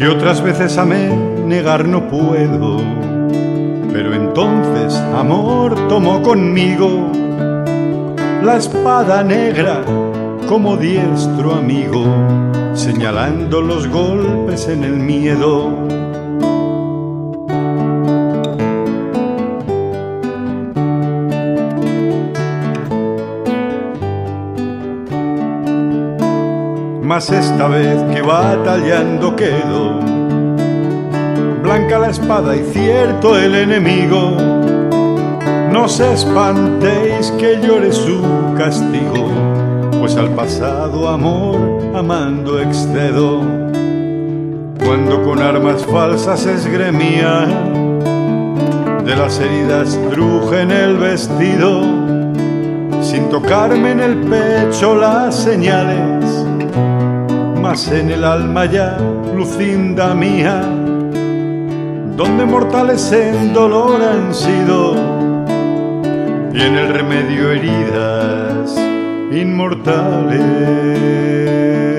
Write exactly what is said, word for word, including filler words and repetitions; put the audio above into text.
que otras veces amé, negar no puedo. Pero entonces amor tomó conmigo la espada negra como diestro amigo, señalando los golpes en el miedo. Mas esta vez que batallando quedo, blanca la espada y cierto el enemigo. No os espantéis que llore su castigo, pues al pasado amor amando excedo. Cuando con armas falsas esgremía, de las heridas truje en el vestido, sin tocarme en el pecho las señales, mas en el alma ya lucinda mía, donde mortales en dolor han sido, y en el remedio heridas inmortales.